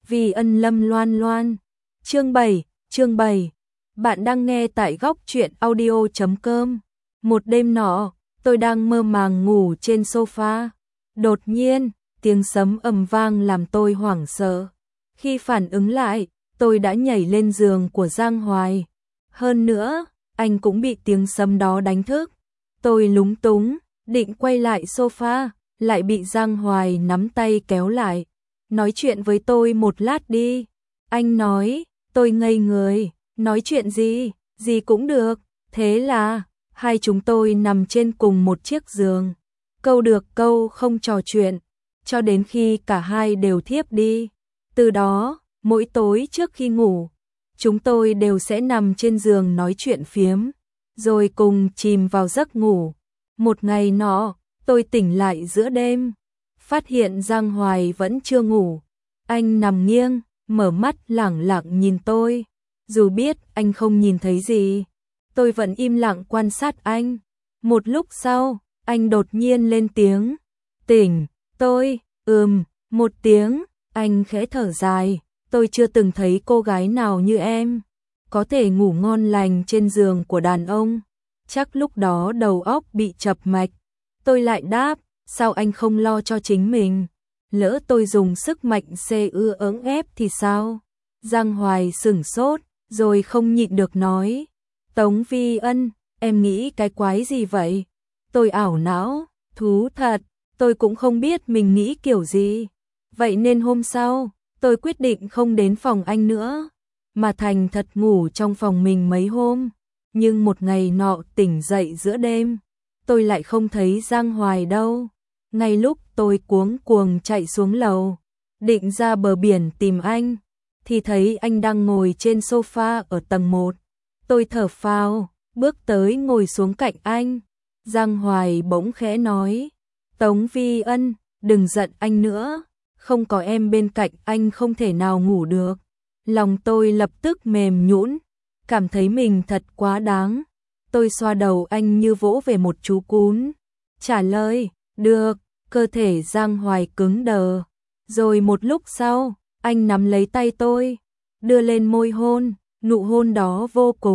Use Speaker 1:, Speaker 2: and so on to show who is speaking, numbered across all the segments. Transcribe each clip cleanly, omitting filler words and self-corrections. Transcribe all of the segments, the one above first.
Speaker 1: Vì ân Lâm Loan Loan. Chương 7. Bạn đang nghe tại góc truyện audio.com. Một đêm nọ, tôi đang mơ màng ngủ trên sofa. Đột nhiên, tiếng sấm ầm vang làm tôi hoảng sợ. Khi phản ứng lại, tôi đã nhảy lên giường của Giang Hoài. Hơn nữa, anh cũng bị tiếng sấm đó đánh thức. Tôi lúng túng, định quay lại sofa, lại bị Giang Hoài nắm tay kéo lại. Nói chuyện với tôi một lát đi. Anh nói, tôi ngây người, nói chuyện gì cũng được. Thế là, hai chúng tôi nằm trên cùng một chiếc giường. Câu được câu không trò chuyện, cho đến khi cả hai đều thiếp đi. Từ đó, mỗi tối trước khi ngủ, chúng tôi đều sẽ nằm trên giường nói chuyện phiếm, rồi cùng chìm vào giấc ngủ. Một ngày nọ, tôi tỉnh lại giữa đêm, phát hiện Giang Hoài vẫn chưa ngủ. Anh nằm nghiêng, mở mắt lẳng lặng nhìn tôi. Dù biết anh không nhìn thấy gì, tôi vẫn im lặng quan sát anh. Một lúc sau, anh đột nhiên lên tiếng. Tỉnh, tôi, một tiếng, anh khẽ thở dài. Tôi chưa từng thấy cô gái nào như em, có thể ngủ ngon lành trên giường của đàn ông. Chắc lúc đó đầu óc bị chập mạch. Tôi lại đáp, sao anh không lo cho chính mình? Lỡ tôi dùng sức mạnh cưỡng ép thì sao? Giang Hoài sửng sốt, rồi không nhịn được nói. Tống Vi Ân, em nghĩ cái quái gì vậy? Tôi ảo não, thú thật, tôi cũng không biết mình nghĩ kiểu gì. Vậy nên hôm sau, tôi quyết định không đến phòng anh nữa, mà thành thật ngủ trong phòng mình mấy hôm. Nhưng một ngày nọ tỉnh dậy giữa đêm, tôi lại không thấy Giang Hoài đâu. Ngay lúc tôi cuống cuồng chạy xuống lầu, định ra bờ biển tìm anh, thì thấy anh đang ngồi trên sofa ở tầng 1. Tôi thở phào, bước tới ngồi xuống cạnh anh. Giang Hoài bỗng khẽ nói, Tống Vi Ân, đừng giận anh nữa, không có em bên cạnh anh không thể nào ngủ được. Lòng tôi lập tức mềm nhũn, cảm thấy mình thật quá đáng. Tôi xoa đầu anh như vỗ về một chú cún. Trả lời, được. Cơ thể Giang Hoài cứng đờ. Rồi một lúc sau, anh nắm lấy tay tôi, đưa lên môi hôn. Nụ hôn đó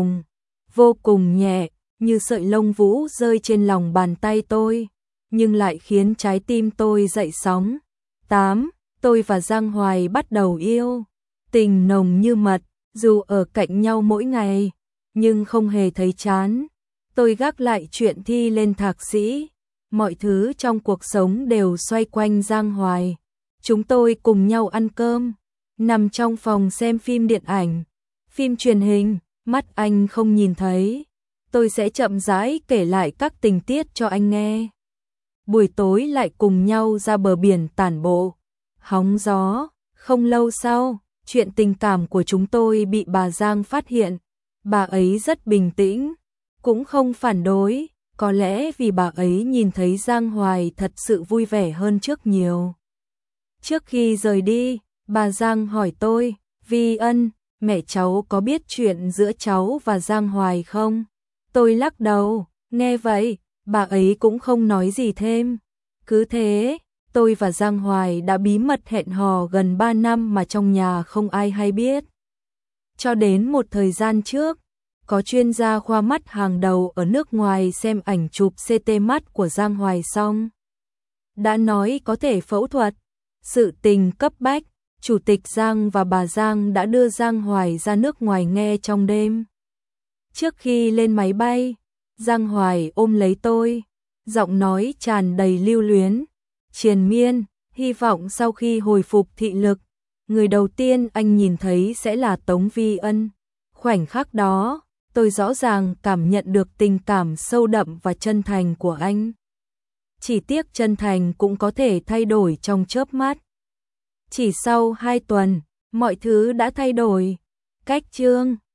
Speaker 1: vô cùng nhẹ, như sợi lông vũ rơi trên lòng bàn tay tôi, nhưng lại khiến trái tim tôi dậy sóng. 8. Tôi và Giang Hoài bắt đầu yêu. Tình nồng như mật, dù ở cạnh nhau mỗi ngày, nhưng không hề thấy chán. Tôi gác lại chuyện thi lên thạc sĩ. Mọi thứ trong cuộc sống đều xoay quanh Giang Hoài. Chúng tôi cùng nhau ăn cơm, nằm trong phòng xem phim điện ảnh, phim truyền hình, mắt anh không nhìn thấy. Tôi sẽ chậm rãi kể lại các tình tiết cho anh nghe. Buổi tối lại cùng nhau ra bờ biển tản bộ, hóng gió. Không lâu sau, chuyện tình cảm của chúng tôi bị bà Giang phát hiện. Bà ấy rất bình tĩnh, cũng không phản đối. Có lẽ vì bà ấy nhìn thấy Giang Hoài thật sự vui vẻ hơn trước nhiều. Trước khi rời đi, bà Giang hỏi tôi, Vi Ân, mẹ cháu có biết chuyện giữa cháu và Giang Hoài không? Tôi lắc đầu, nghe vậy, bà ấy cũng không nói gì thêm. Cứ thế, tôi và Giang Hoài đã bí mật hẹn hò gần 3 năm mà trong nhà không ai hay biết. Cho đến một thời gian trước, có chuyên gia khoa mắt hàng đầu ở nước ngoài xem ảnh chụp CT mắt của Giang Hoài xong, đã nói có thể phẫu thuật. Sự tình cấp bách, Chủ tịch Giang và bà Giang đã đưa Giang Hoài ra nước ngoài nghe trong đêm. Trước khi lên máy bay, Giang Hoài ôm lấy tôi, giọng nói tràn đầy lưu luyến, triền miên, hy vọng sau khi hồi phục thị lực, người đầu tiên anh nhìn thấy sẽ là Tống Vi Ân. Khoảnh khắc đó, tôi rõ ràng cảm nhận được tình cảm sâu đậm và chân thành của anh. Chỉ tiếc chân thành cũng có thể thay đổi trong chớp mắt. Chỉ sau 2 tuần, mọi thứ đã thay đổi. Cách chương